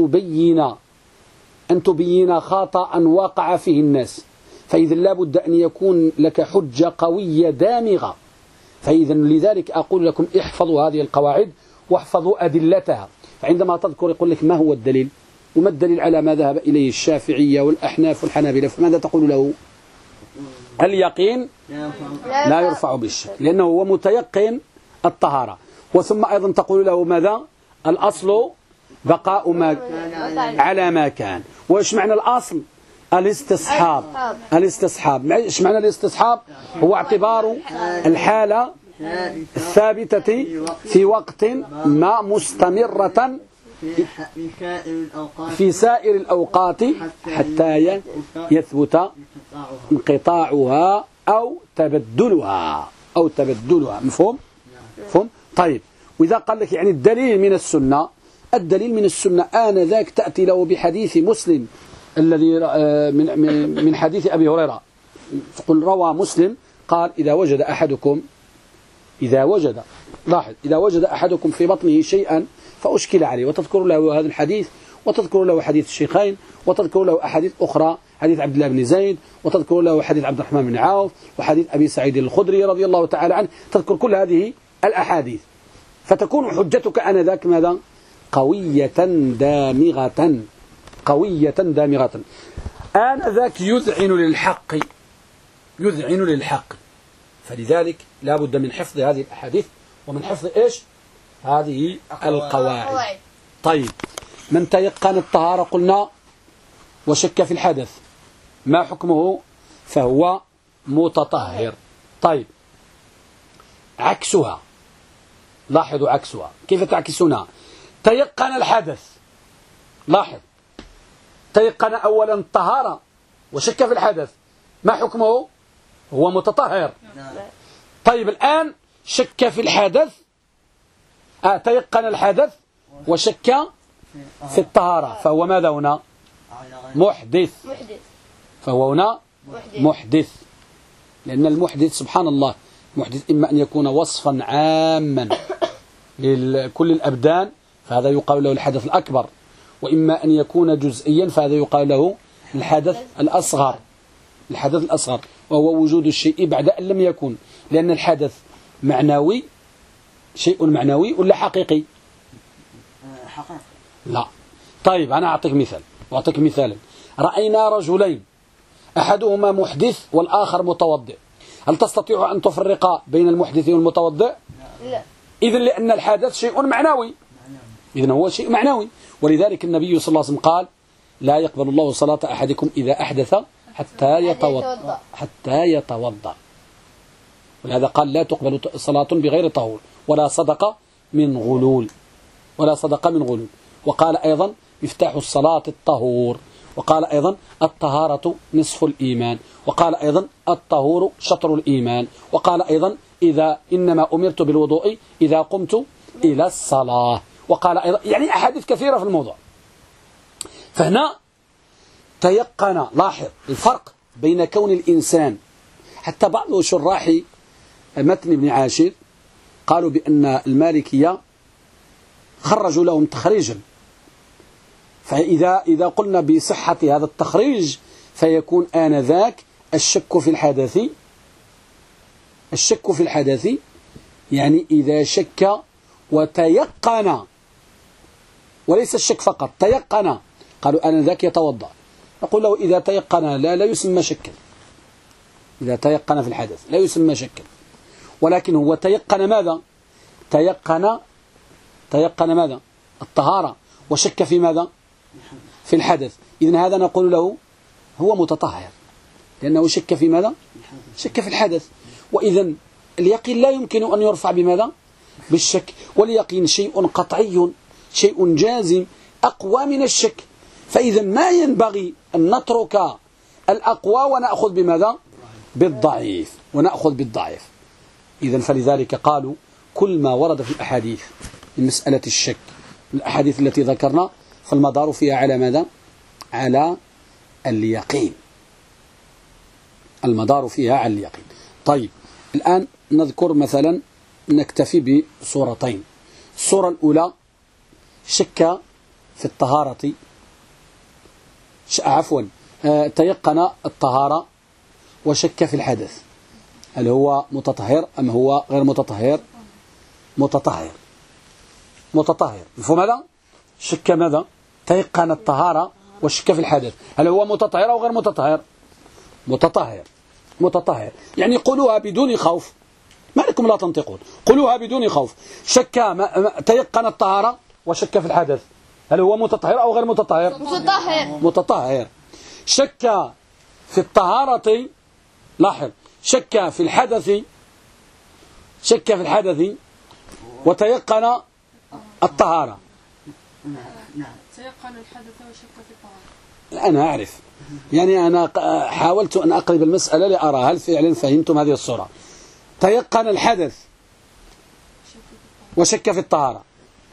أن تبين خطأ وقع فيه الناس، فإذا لابد أن يكون لك حجة قوية دامغة. فإذا لذلك أقول لكم احفظوا هذه القواعد واحفظوا أدلتها. فعندما تذكر يقول لك ما هو الدليل وما الدليل على ما ذهب إليه الشافعية والأحناف والحنابلة، فماذا تقول له؟ اليقين لا يرفع بالشك، لأنه هو متيقن الطهارة. وثم أيضا تقول له ماذا؟ الأصل بقاء ما على ما كان. وإيش معنى الأصل؟ الاستصحاب. إيش معنى الاستصحاب؟ هو اعتبار الحالة الثابتة في وقت ما مستمرة في سائر الأوقات حتى يثبت انقطاعها أو تبدلها مفهوم؟ طيب، وإذا قال لك يعني الدليل من السنة آنذاك تأتي له بحديث مسلم الذي من حديث أبي هريرة، تقول روى مسلم قال إذا وجد أحدكم في بطنه شيئا فأشكل عليه، وتذكر له هذا الحديث، وتذكر له حديث الشيخين، وتذكر له أحاديث أخرى، حديث عبد الله بن زيد، وتذكر له حديث عبد الرحمن بن عوف، وحديث أبي سعيد الخدري رضي الله تعالى عنه، تذكر كل هذه الأحاديث، فتكون حجتك آنذاك ماذا؟ قوية دامغة. آنذاك يذعن للحق. فلذلك لا بد من حفظ هذه الأحاديث ومن حفظ إيش؟ هذه القواعد. طيب، من تيقن الطهارة قلنا وشك في الحدث ما حكمه؟ فهو متطهر. طيب، عكسها، لاحظوا عكسها كيف تعكسونها. تيقن الحدث، لاحظ، تيقن أولا الطهارة وشك في الحدث ما حكمه؟ هو متطهر. طيب، الآن شك في الحدث، تيقن الحدث وشك في الطهارة، فهو ماذا هنا؟ محدث. فهو هنا محدث، لأن المحدث سبحان الله محدث إما أن يكون وصفا عاما لكل الأبدان فهذا يقال له الحدث الأكبر، وإما أن يكون جزئيا فهذا يقال له الحدث الأصغر. وهو وجود الشيء بعد أن لم يكن، لأن الحدث معنوي، شيء معنوي ولا حقيقي؟ لا. طيب، أنا أعطيك مثالا. رأينا رجلين أحدهما محدث والآخر متوضئ، هل تستطيع أن تفرق بين المحدث والمتوضئ؟ لا. إذن لأن الحدث شيء معنوي، إذن هو شيء معنوي. ولذلك النبي صلى الله عليه وسلم قال لا يقبل الله صلاة أحدكم إذا أحدث حتى يتوضأ. ولهذا قال لا تقبل صلاة بغير طهور ولا صدقة من غلول، ولا صدقة من غلول. وقال أيضا مفتاح الصلاة الطهور، وقال أيضا الطهارة نصف الإيمان، وقال أيضا الطهور شطر الإيمان، وقال أيضا إنما أمرت بالوضوء إذا قمت إلى الصلاة، وقال أيضا يعني أحاديث كثيرة في الموضوع. فهنا تيقن، لاحظ الفرق بين كون الإنسان، حتى بعض شراح متن ابن عاشر قالوا بأن المالكية خرجوا لهم تخريجا، فإذا قلنا بصحة هذا التخريج فيكون آنذاك الشك في الحدث، الشك في الحدث يعني إذا شك وتيقن، وليس الشك فقط، تيقن، قالوا آنذاك يتوضأ. نقول له إذا تيقن لا يسمى شكا، إذا تيقن في الحدث لا يسمى شكا، ولكن هو تيقن ماذا؟ تيقن ماذا؟ الطهارة، وشك في ماذا؟ في الحدث. إذن هذا نقول له هو متطهر، لأنه شك في ماذا؟ شك في الحدث. وإذن اليقين لا يمكن أن يرفع بماذا؟ بالشك، واليقين شيء قطعي، شيء جازم أقوى من الشك. فإذا ما ينبغي أن نترك الأقوى ونأخذ بماذا؟ بالضعيف، ونأخذ بالضعيف. إذن فلذلك قالوا كل ما ورد في الأحاديث من مسألة الشك، الأحاديث التي ذكرنا فالمدار فيها على ماذا؟ على اليقين، المدار فيها على اليقين. طيب الآن نذكر مثلا، نكتفي بصورتين. الصورة الأولى شك في الطهارة، تيقن الطهارة وشك في الحدث، هل هو متطهر أم هو غير متطهر؟ متطهر، متطهر. مفهوم هذا؟ شك ماذا؟ تيقن الطهارة وشك في الحدث، هل هو متطهر أو غير متطهر؟ متطهر، متطهر. يعني قولوها بدون خوف، ما لكم لا تنطقون، قولوها بدون خوف. تيقن الطهارة وشك في الحدث، هل هو متطهر أو غير متطهر؟ متطهر. متطهر. شك في الطهارة، لاحظ، شك في الحدث، شك في الحدث وتيقن الطهارة. نعم، تيقن الحدث وشك في الطهارة. أنا أعرف، يعني أنا حاولت أن أقرب المسألة لأرى هل فعلا فهمتم هذه الصورة. تيقن الحدث وشك في الطهارة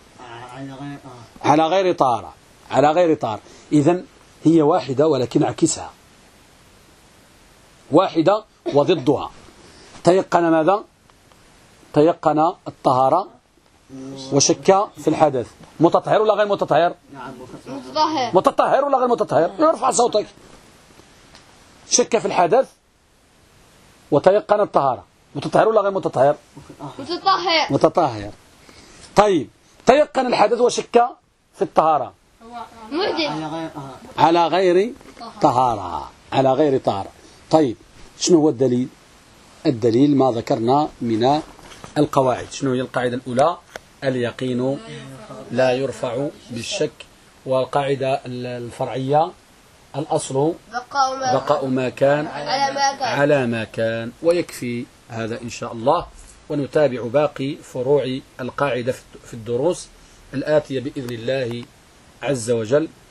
على غير طهارة، على غير طهارة. إذن هي واحدة ولكن عكسها، واحدة وضدها. تيقن ماذا؟ تيقن الطهارة وشك في الحدث، متطهر ولا غير متطهر؟ متطهر. متطهر ولا غير متطهر؟ ارفع صوتك. شك في الحدث وتيقن الطهارة، متطهر ولا غير متطهر؟ متطهر. متطهر. طيب تيقن الحدث وشك في الطهارة، محدث على غير طهارة، على غير طهارة. طيب شنو هو الدليل؟ الدليل ما ذكرنا من القواعد. شنو هي القاعدة الأولى؟ اليقين لا يرفع بالشك. والقاعدة الفرعية الأصل بقاء ما كان على ما كان. ويكفي هذا إن شاء الله، ونتابع باقي فروع القاعدة في الدروس الآتية بإذن الله عز وجل.